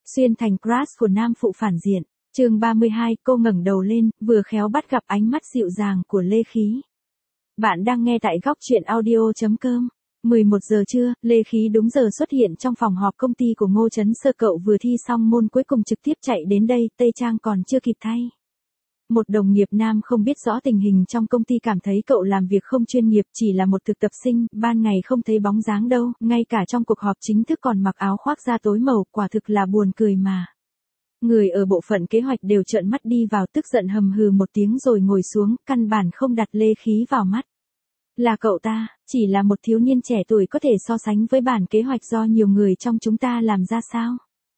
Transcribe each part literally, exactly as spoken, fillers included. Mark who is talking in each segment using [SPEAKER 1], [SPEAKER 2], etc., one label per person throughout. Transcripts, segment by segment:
[SPEAKER 1] Xuyên thành crush của nam phụ phản diện. Chương ba mươi hai, cô ngẩng đầu lên, vừa khéo bắt gặp ánh mắt dịu dàng của Lê Khí. Bạn đang nghe tại góc truyện audio chấm com. mười một giờ trưa, Lê Khí đúng giờ xuất hiện trong phòng họp công ty của Ngô Chấn Sơ. Cậu vừa thi xong môn cuối cùng trực tiếp chạy đến đây, tây trang còn chưa kịp thay. Một đồng nghiệp nam không biết rõ tình hình trong công ty cảm thấy cậu làm việc không chuyên nghiệp, chỉ là một thực tập sinh, ban ngày không thấy bóng dáng đâu, ngay cả trong cuộc họp chính thức còn mặc áo khoác da tối màu, quả thực là buồn cười mà. Người ở bộ phận kế hoạch đều trợn mắt đi vào, tức giận hầm hừ một tiếng rồi ngồi xuống, căn bản không đặt Lê Khí vào mắt. Là cậu ta, chỉ là một thiếu niên trẻ tuổi có thể so sánh với bản kế hoạch do nhiều người trong chúng ta làm ra sao?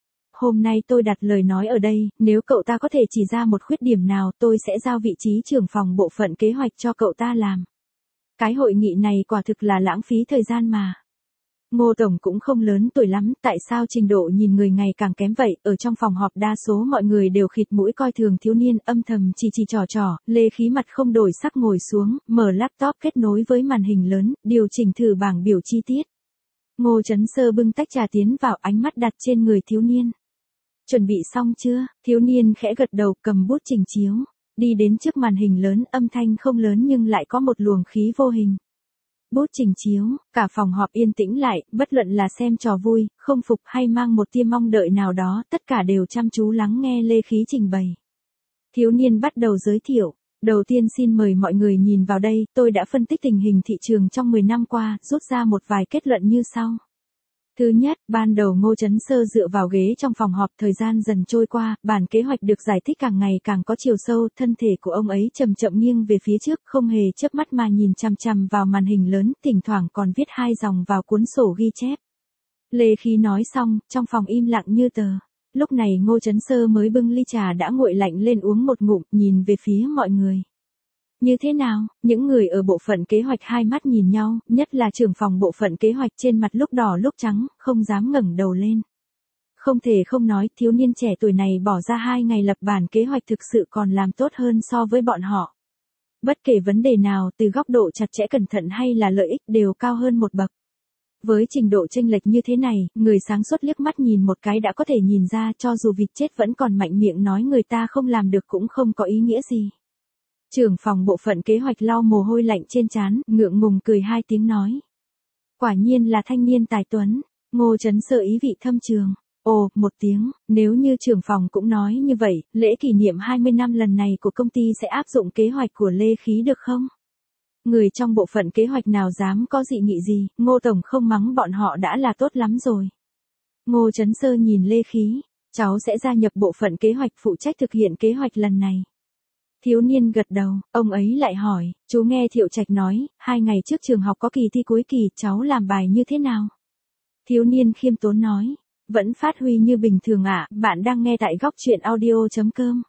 [SPEAKER 1] Hôm nay tôi đặt lời nói ở đây, nếu cậu ta có thể chỉ ra một khuyết điểm nào, tôi sẽ giao vị trí trưởng phòng bộ phận kế hoạch cho cậu ta làm. Cái hội nghị này quả thực là lãng phí thời gian mà. Ngô Tổng cũng không lớn tuổi lắm, tại sao trình độ nhìn người ngày càng kém vậy? Ở trong phòng họp đa số mọi người đều khịt mũi coi thường thiếu niên, âm thầm chỉ chỉ trò trò. Lê Khí mặt không đổi sắc ngồi xuống, mở laptop kết nối với màn hình lớn, điều chỉnh thử bảng biểu chi tiết. Ngô Chấn Sơ bưng tách trà tiến vào, ánh mắt đặt trên người thiếu niên. Chuẩn bị xong chưa? Thiếu niên khẽ gật đầu, cầm bút trình chiếu, đi đến trước màn hình lớn, âm thanh không lớn nhưng lại có một luồng khí vô hình. Bút trình chiếu, cả phòng họp yên tĩnh lại, bất luận là xem trò vui, không phục hay mang một tia mong đợi nào đó, tất cả đều chăm chú lắng nghe Lê Khí trình bày. Thiếu niên bắt đầu giới thiệu, đầu tiên xin mời mọi người nhìn vào đây, tôi đã phân tích tình hình thị trường trong mười năm qua, rút ra một vài kết luận như sau. Thứ nhất, ban đầu Ngô Chấn Sơ dựa vào ghế trong phòng họp, thời gian dần trôi qua, bản kế hoạch được giải thích càng ngày càng có chiều sâu, thân thể của ông ấy chậm chậm nghiêng về phía trước, không hề chớp mắt mà nhìn chằm chằm vào màn hình lớn, thỉnh thoảng còn viết hai dòng vào cuốn sổ ghi chép. Lê Khí nói xong, trong phòng im lặng như tờ. Lúc này Ngô Chấn Sơ mới bưng ly trà đã nguội lạnh lên uống một ngụm, nhìn về phía mọi người. Như thế nào? Những người ở bộ phận kế hoạch hai mắt nhìn nhau, nhất là trưởng phòng bộ phận kế hoạch trên mặt lúc đỏ lúc trắng, không dám ngẩng đầu lên. Không thể không nói, thiếu niên trẻ tuổi này bỏ ra hai ngày lập bản kế hoạch thực sự còn làm tốt hơn so với bọn họ. Bất kể vấn đề nào, từ góc độ chặt chẽ cẩn thận hay là lợi ích đều cao hơn một bậc. Với trình độ chênh lệch như thế này, người sáng suốt liếc mắt nhìn một cái đã có thể nhìn ra, cho dù vịt chết vẫn còn mạnh miệng nói người ta không làm được cũng không có ý nghĩa gì. Trưởng phòng bộ phận kế hoạch lau mồ hôi lạnh trên trán, ngượng ngùng cười hai tiếng nói. Quả nhiên là thanh niên tài tuấn. Ngô Chấn Sơ ý vị thâm trường. Ồ, một tiếng, nếu như trưởng phòng cũng nói như vậy, lễ kỷ niệm hai mươi năm lần này của công ty sẽ áp dụng kế hoạch của Lê Khí được không? Người trong bộ phận kế hoạch nào dám có dị nghị gì, Ngô Tổng không mắng bọn họ đã là tốt lắm rồi. Ngô Chấn Sơ nhìn Lê Khí, cháu sẽ gia nhập bộ phận kế hoạch phụ trách thực hiện kế hoạch lần này. Thiếu niên gật đầu, ông ấy lại hỏi, chú nghe Thiệu Trạch nói, hai ngày trước trường học có kỳ thi cuối kỳ, cháu làm bài như thế nào? Thiếu niên khiêm tốn nói, vẫn phát huy như bình thường ạ, à, bạn đang nghe tại góc truyện audio chấm com.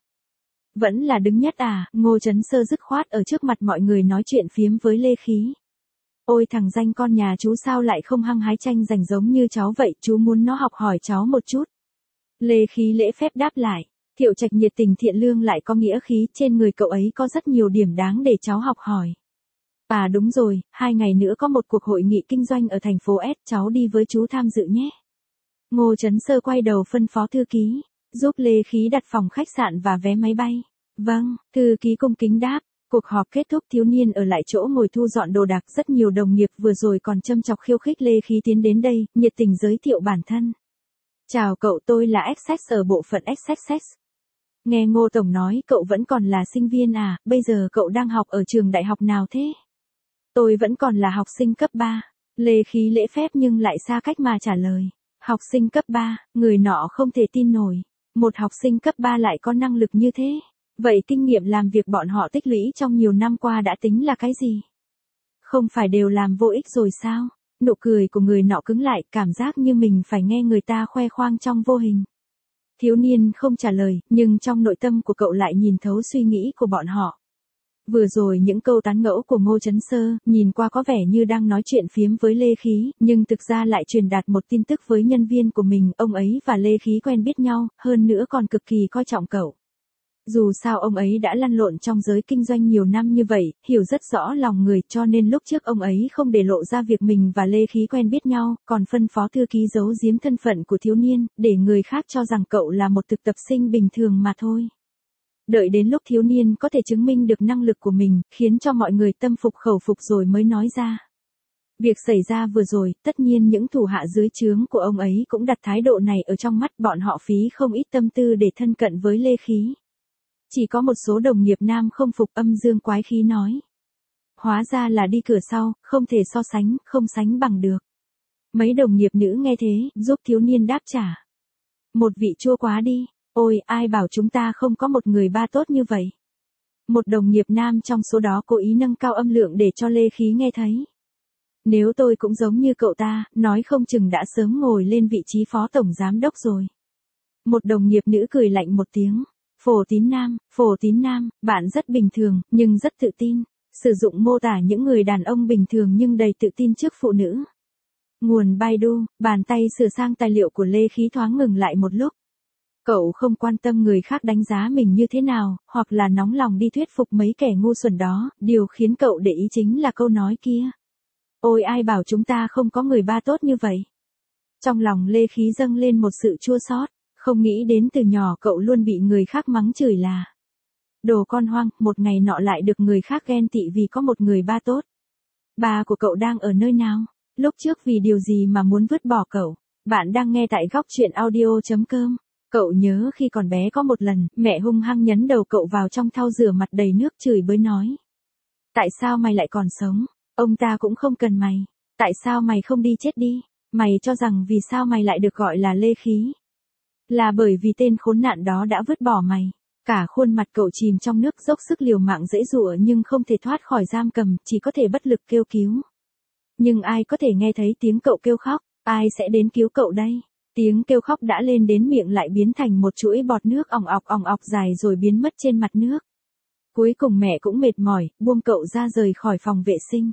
[SPEAKER 1] Vẫn là đứng nhất à, Ngô Chấn Sơ dứt khoát ở trước mặt mọi người nói chuyện phiếm với Lê Khí. Ôi thằng danh con nhà chú sao lại không hăng hái tranh giành giống như cháu vậy, chú muốn nó học hỏi cháu một chút. Lê Khí lễ phép đáp lại. Thiệu Trạch nhiệt tình thiện lương lại có nghĩa khí, trên người cậu ấy có rất nhiều điểm đáng để cháu học hỏi. À đúng rồi, hai ngày nữa có một cuộc hội nghị kinh doanh ở thành phố S, cháu đi với chú tham dự nhé. Ngô Chấn Sơ quay đầu phân phó thư ký, giúp Lê Khí đặt phòng khách sạn và vé máy bay. Vâng, thư ký cung kính đáp. Cuộc họp kết thúc, thiếu niên ở lại chỗ ngồi thu dọn đồ đạc, rất nhiều đồng nghiệp vừa rồi còn châm chọc khiêu khích Lê Khí tiến đến đây, nhiệt tình giới thiệu bản thân. Chào cậu, tôi là Essex ở bộ phận Essex. Nghe Ngô Tổng nói cậu vẫn còn là sinh viên à, bây giờ cậu đang học ở trường đại học nào thế? Tôi vẫn còn là học sinh cấp ba. Lê Khí lễ phép nhưng lại xa cách mà trả lời. Học sinh cấp ba, người nọ không thể tin nổi. Một học sinh cấp ba lại có năng lực như thế. Vậy kinh nghiệm làm việc bọn họ tích lũy trong nhiều năm qua đã tính là cái gì? Không phải đều làm vô ích rồi sao? Nụ cười của người nọ cứng lại, cảm giác như mình phải nghe người ta khoe khoang trong vô hình. Thiếu niên không trả lời, nhưng trong nội tâm của cậu lại nhìn thấu suy nghĩ của bọn họ. Vừa rồi những câu tán gẫu của Ngô Chấn Sơ, nhìn qua có vẻ như đang nói chuyện phiếm với Lê Khí, nhưng thực ra lại truyền đạt một tin tức với nhân viên của mình, ông ấy và Lê Khí quen biết nhau, hơn nữa còn cực kỳ coi trọng cậu. Dù sao ông ấy đã lăn lộn trong giới kinh doanh nhiều năm như vậy, hiểu rất rõ lòng người, cho nên lúc trước ông ấy không để lộ ra việc mình và Lê Khí quen biết nhau, còn phân phó thư ký giấu giếm thân phận của thiếu niên, để người khác cho rằng cậu là một thực tập sinh bình thường mà thôi. Đợi đến lúc thiếu niên có thể chứng minh được năng lực của mình, khiến cho mọi người tâm phục khẩu phục rồi mới nói ra. Việc xảy ra vừa rồi, tất nhiên những thủ hạ dưới trướng của ông ấy cũng đặt thái độ này ở trong mắt, bọn họ phí không ít tâm tư để thân cận với Lê Khí. Chỉ có một số đồng nghiệp nam không phục, âm dương quái khí nói. Hóa ra là đi cửa sau, không thể so sánh, không sánh bằng được. Mấy đồng nghiệp nữ nghe thế, giúp thiếu niên đáp trả. Một vị chua quá đi, ôi ai bảo chúng ta không có một người ba tốt như vậy. Một đồng nghiệp nam trong số đó cố ý nâng cao âm lượng để cho Lê Khí nghe thấy. Nếu tôi cũng giống như cậu ta, nói không chừng đã sớm ngồi lên vị trí phó tổng giám đốc rồi. Một đồng nghiệp nữ cười lạnh một tiếng. Phổ Tín Nam, Phổ Tín Nam, bạn rất bình thường, nhưng rất tự tin. Sử dụng mô tả những người đàn ông bình thường nhưng đầy tự tin trước phụ nữ. Nguồn Baidu, bàn tay sửa sang tài liệu của Lê Khí thoáng ngừng lại một lúc. Cậu không quan tâm người khác đánh giá mình như thế nào, hoặc là nóng lòng đi thuyết phục mấy kẻ ngu xuẩn đó, điều khiến cậu để ý chính là câu nói kia. Ôi ai bảo chúng ta không có người ba tốt như vậy. Trong lòng Lê Khí dâng lên một sự chua xót. Không nghĩ đến từ nhỏ cậu luôn bị người khác mắng chửi là đồ con hoang, một ngày nọ lại được người khác ghen tị vì có một người ba tốt. Ba của cậu đang ở nơi nào? Lúc trước vì điều gì mà muốn vứt bỏ cậu? Bạn đang nghe tại góc truyện audio chấm com. Cậu nhớ khi còn bé có một lần, mẹ hung hăng nhấn đầu cậu vào trong thau rửa mặt đầy nước chửi bới nói. Tại sao mày lại còn sống? Ông ta cũng không cần mày. Tại sao mày không đi chết đi? Mày cho rằng vì sao mày lại được gọi là Lê Khí? Là bởi vì tên khốn nạn đó đã vứt bỏ mày. Cả khuôn mặt cậu chìm trong nước, dốc sức liều mạng giãy giụa nhưng không thể thoát khỏi giam cầm, chỉ có thể bất lực kêu cứu. Nhưng ai có thể nghe thấy tiếng cậu kêu khóc? Ai sẽ đến cứu cậu đây? Tiếng kêu khóc đã lên đến miệng lại biến thành một chuỗi bọt nước òng ọc òng ọc dài rồi biến mất trên mặt nước. Cuối cùng mẹ cũng mệt mỏi, buông cậu ra rời khỏi phòng vệ sinh.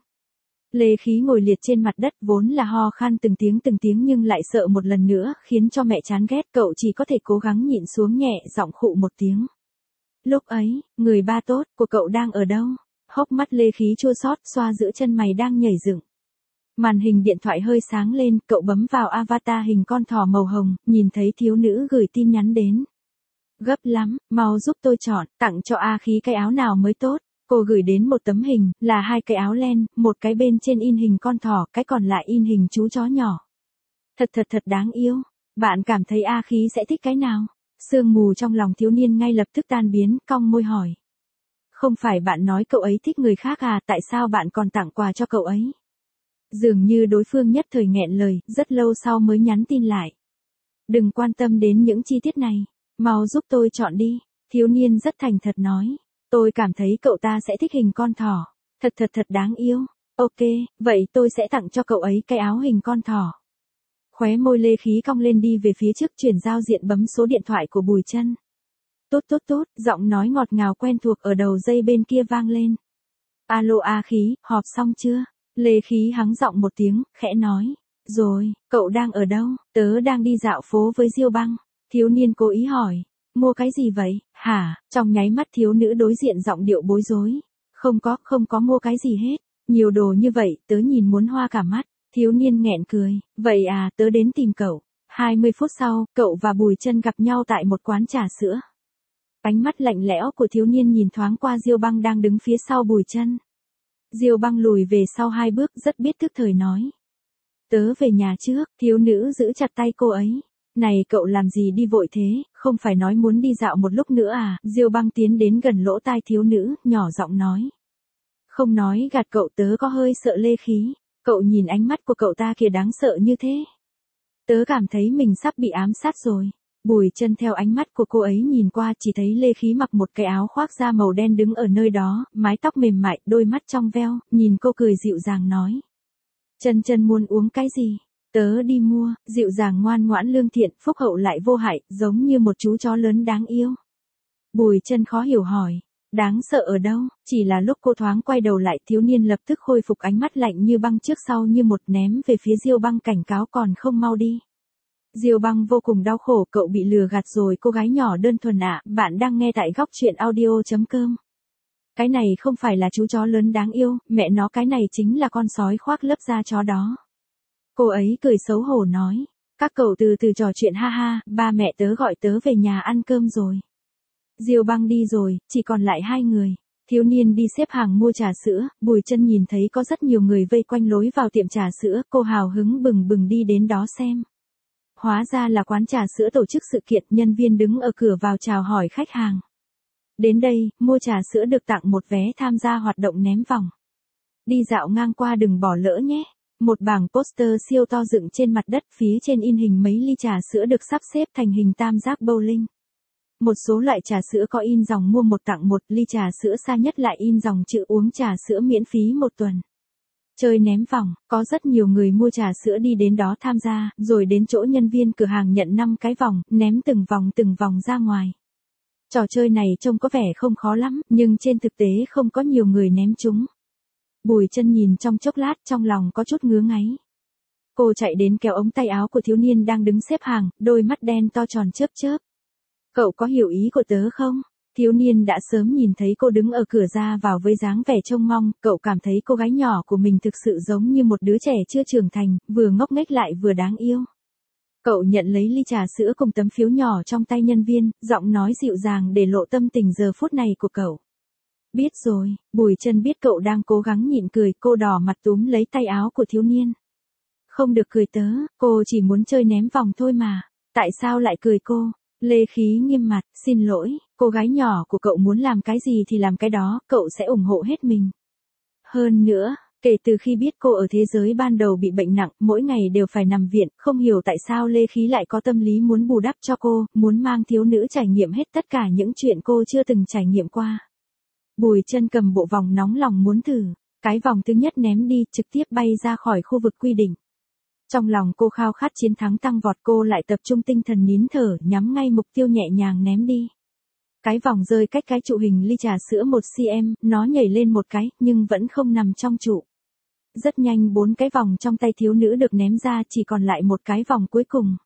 [SPEAKER 1] Lê Khí ngồi liệt trên mặt đất, vốn là ho khan từng tiếng từng tiếng nhưng lại sợ một lần nữa, khiến cho mẹ chán ghét, cậu chỉ có thể cố gắng nhịn xuống nhẹ giọng khụ một tiếng. Lúc ấy, người ba tốt của cậu đang ở đâu? Hốc mắt Lê Khí chua xót, xoa giữa chân mày đang nhảy dựng. Màn hình điện thoại hơi sáng lên, cậu bấm vào avatar hình con thỏ màu hồng, nhìn thấy thiếu nữ gửi tin nhắn đến. Gấp lắm, mau giúp tôi chọn, tặng cho A Khí cái áo nào mới tốt. Cô gửi đến một tấm hình, là hai cái áo len, một cái bên trên in hình con thỏ, cái còn lại in hình chú chó nhỏ. Thật thật thật đáng yêu. Bạn cảm thấy A Khí sẽ thích cái nào? Sương mù trong lòng thiếu niên ngay lập tức tan biến, cong môi hỏi. Không phải bạn nói cậu ấy thích người khác à, tại sao bạn còn tặng quà cho cậu ấy? Dường như đối phương nhất thời nghẹn lời, rất lâu sau mới nhắn tin lại. Đừng quan tâm đến những chi tiết này, mau giúp tôi chọn đi. Thiếu niên rất thành thật nói. Tôi cảm thấy cậu ta sẽ thích hình con thỏ. Thật thật thật đáng yêu. Ok, vậy tôi sẽ tặng cho cậu ấy cái áo hình con thỏ. Khóe môi Lê Khí cong lên đi về phía trước, chuyển giao diện bấm số điện thoại của Bùi Chân. Tốt tốt tốt, giọng nói ngọt ngào quen thuộc ở đầu dây bên kia vang lên. Alo A Khí, họp xong chưa? Lê Khí hắng giọng một tiếng, khẽ nói. Rồi, cậu đang ở đâu? Tớ đang đi dạo phố với Diêu Băng. Thiếu niên cố ý hỏi. Mua cái gì vậy, hả? Trong nháy mắt thiếu nữ đối diện giọng điệu bối rối. Không có, không có mua cái gì hết. Nhiều đồ như vậy, tớ nhìn muốn hoa cả mắt. Thiếu niên nghẹn cười. Vậy à, tớ đến tìm cậu. hai mươi phút sau, cậu và Bùi Chân gặp nhau tại một quán trà sữa. Ánh mắt lạnh lẽo của thiếu niên nhìn thoáng qua Diêu Băng đang đứng phía sau Bùi Chân. Diêu Băng lùi về sau hai bước, rất biết thức thời nói. Tớ về nhà trước. Thiếu nữ giữ chặt tay cô ấy. Này cậu làm gì đi vội thế, không phải nói muốn đi dạo một lúc nữa à? Diêu Băng tiến đến gần lỗ tai thiếu nữ, nhỏ giọng nói. Không nói gạt cậu, tớ có hơi sợ Lê Khí. Cậu nhìn ánh mắt của cậu ta kìa, đáng sợ như thế. Tớ cảm thấy mình sắp bị ám sát rồi. Bùi Chân theo ánh mắt của cô ấy nhìn qua, chỉ thấy Lê Khí mặc một cái áo khoác da màu đen đứng ở nơi đó, mái tóc mềm mại, đôi mắt trong veo, nhìn cô cười dịu dàng nói. Chân Chân muốn uống cái gì? Tớ đi mua. Dịu dàng ngoan ngoãn lương thiện, phúc hậu lại vô hại, giống như một chú chó lớn đáng yêu. Bùi Chân khó hiểu hỏi. Đáng sợ ở đâu? Chỉ là lúc cô thoáng quay đầu lại, thiếu niên lập tức khôi phục ánh mắt lạnh như băng trước sau như một, ném về phía Diêu Băng cảnh cáo, còn không mau đi. Diêu Băng vô cùng đau khổ, cậu bị lừa gạt rồi cô gái nhỏ đơn thuần ạ, bạn đang nghe tại góc chuyện audio.com. Cái này không phải là chú chó lớn đáng yêu, mẹ nó cái này chính là con sói khoác lớp da chó đó. Cô ấy cười xấu hổ nói, các cậu từ từ trò chuyện ha ha, ba mẹ tớ gọi tớ về nhà ăn cơm rồi. Diêu Băng đi rồi, chỉ còn lại hai người. Thiếu niên đi xếp hàng mua trà sữa, Bùi Chân nhìn thấy có rất nhiều người vây quanh lối vào tiệm trà sữa, cô hào hứng bừng bừng đi đến đó xem. Hóa ra là quán trà sữa tổ chức sự kiện, nhân viên đứng ở cửa vào chào hỏi khách hàng. Đến đây, mua trà sữa được tặng một vé tham gia hoạt động ném vòng. Đi dạo ngang qua đừng bỏ lỡ nhé. Một bảng poster siêu to dựng trên mặt đất, phía trên in hình mấy ly trà sữa được sắp xếp thành hình tam giác bowling. Một số loại trà sữa có in dòng mua một tặng một, ly trà sữa xa nhất lại in dòng chữ uống trà sữa miễn phí một tuần. Chơi ném vòng, có rất nhiều người mua trà sữa đi đến đó tham gia, rồi đến chỗ nhân viên cửa hàng nhận năm cái vòng, ném từng vòng từng vòng ra ngoài. Trò chơi này trông có vẻ không khó lắm, nhưng trên thực tế không có nhiều người ném chúng. Bùi Chân nhìn trong chốc lát, trong lòng có chút ngứa ngáy. Cô chạy đến kéo ống tay áo của thiếu niên đang đứng xếp hàng, đôi mắt đen to tròn chớp chớp. Cậu có hiểu ý của tớ không? Thiếu niên đã sớm nhìn thấy cô đứng ở cửa ra vào với dáng vẻ trông mong, cậu cảm thấy cô gái nhỏ của mình thực sự giống như một đứa trẻ chưa trưởng thành, vừa ngốc nghếch lại vừa đáng yêu. Cậu nhận lấy ly trà sữa cùng tấm phiếu nhỏ trong tay nhân viên, giọng nói dịu dàng để lộ tâm tình giờ phút này của cậu. Biết rồi, Bùi Chân biết cậu đang cố gắng nhịn cười, cô đỏ mặt túm lấy tay áo của thiếu niên. Không được cười tớ, cô chỉ muốn chơi ném vòng thôi mà, tại sao lại cười cô? Lê Khí nghiêm mặt, xin lỗi, cô gái nhỏ của cậu muốn làm cái gì thì làm cái đó, cậu sẽ ủng hộ hết mình. Hơn nữa, kể từ khi biết cô ở thế giới ban đầu bị bệnh nặng, mỗi ngày đều phải nằm viện, không hiểu tại sao Lê Khí lại có tâm lý muốn bù đắp cho cô, muốn mang thiếu nữ trải nghiệm hết tất cả những chuyện cô chưa từng trải nghiệm qua. Bùi Chân cầm bộ vòng nóng lòng muốn thử, cái vòng thứ nhất ném đi, trực tiếp bay ra khỏi khu vực quy định. Trong lòng cô khao khát chiến thắng tăng vọt, cô lại tập trung tinh thần nín thở, nhắm ngay mục tiêu nhẹ nhàng ném đi. Cái vòng rơi cách cái trụ hình ly trà sữa một xăng-ti-mét, nó nhảy lên một cái, nhưng vẫn không nằm trong trụ. Rất nhanh bốn cái vòng trong tay thiếu nữ được ném ra, chỉ còn lại một cái vòng cuối cùng.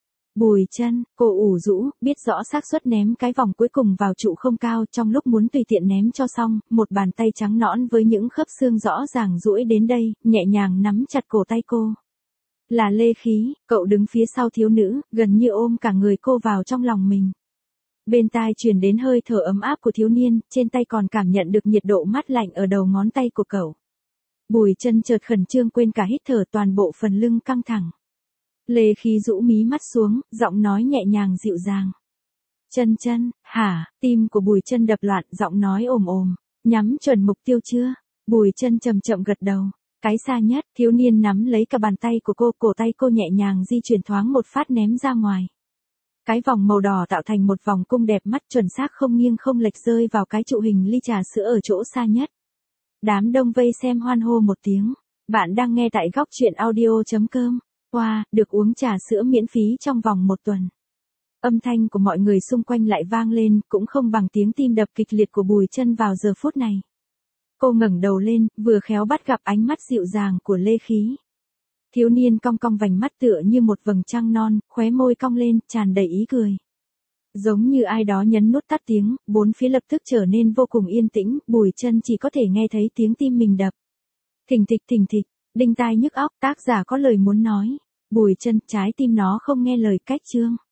[SPEAKER 1] Bùi Chân, cô ủ rũ, biết rõ xác suất ném cái vòng cuối cùng vào trụ không cao, trong lúc muốn tùy tiện ném cho xong, một bàn tay trắng nõn với những khớp xương rõ ràng duỗi đến đây, nhẹ nhàng nắm chặt cổ tay cô. Là Lê Khí, cậu đứng phía sau thiếu nữ, gần như ôm cả người cô vào trong lòng mình. Bên tai truyền đến hơi thở ấm áp của thiếu niên, trên tay còn cảm nhận được nhiệt độ mát lạnh ở đầu ngón tay của cậu. Bùi Chân chợt khẩn trương quên cả hít thở, toàn bộ phần lưng căng thẳng. Lê Khí rũ mí mắt xuống, giọng nói nhẹ nhàng dịu dàng. Chân Chân, hả? Tim của Bùi Chân đập loạn, giọng nói ồm ồm. Nhắm chuẩn mục tiêu chưa? Bùi Chân chậm chậm gật đầu. Cái xa nhất, thiếu niên nắm lấy cả bàn tay của cô, cổ tay cô nhẹ nhàng di chuyển thoáng một phát ném ra ngoài. Cái vòng màu đỏ tạo thành một vòng cung đẹp mắt, chuẩn xác không nghiêng không lệch rơi vào cái trụ hình ly trà sữa ở chỗ xa nhất. Đám đông vây xem hoan hô một tiếng. Bạn đang nghe tại góc chuyện audio.com. Wow, được uống trà sữa miễn phí trong vòng một tuần. Âm thanh của mọi người xung quanh lại vang lên, cũng không bằng tiếng tim đập kịch liệt của Bùi Chân vào giờ phút này. Cô ngẩng đầu lên, vừa khéo bắt gặp ánh mắt dịu dàng của Lê Khí. Thiếu niên cong cong vành mắt tựa như một vầng trăng non, khóe môi cong lên, tràn đầy ý cười. Giống như ai đó nhấn nút tắt tiếng, bốn phía lập tức trở nên vô cùng yên tĩnh, Bùi Chân chỉ có thể nghe thấy tiếng tim mình đập. Thình thịch thình thịch, đinh tai nhức óc, tác giả có lời muốn nói. Bùi Chân, trái tim nó không nghe lời cách chương.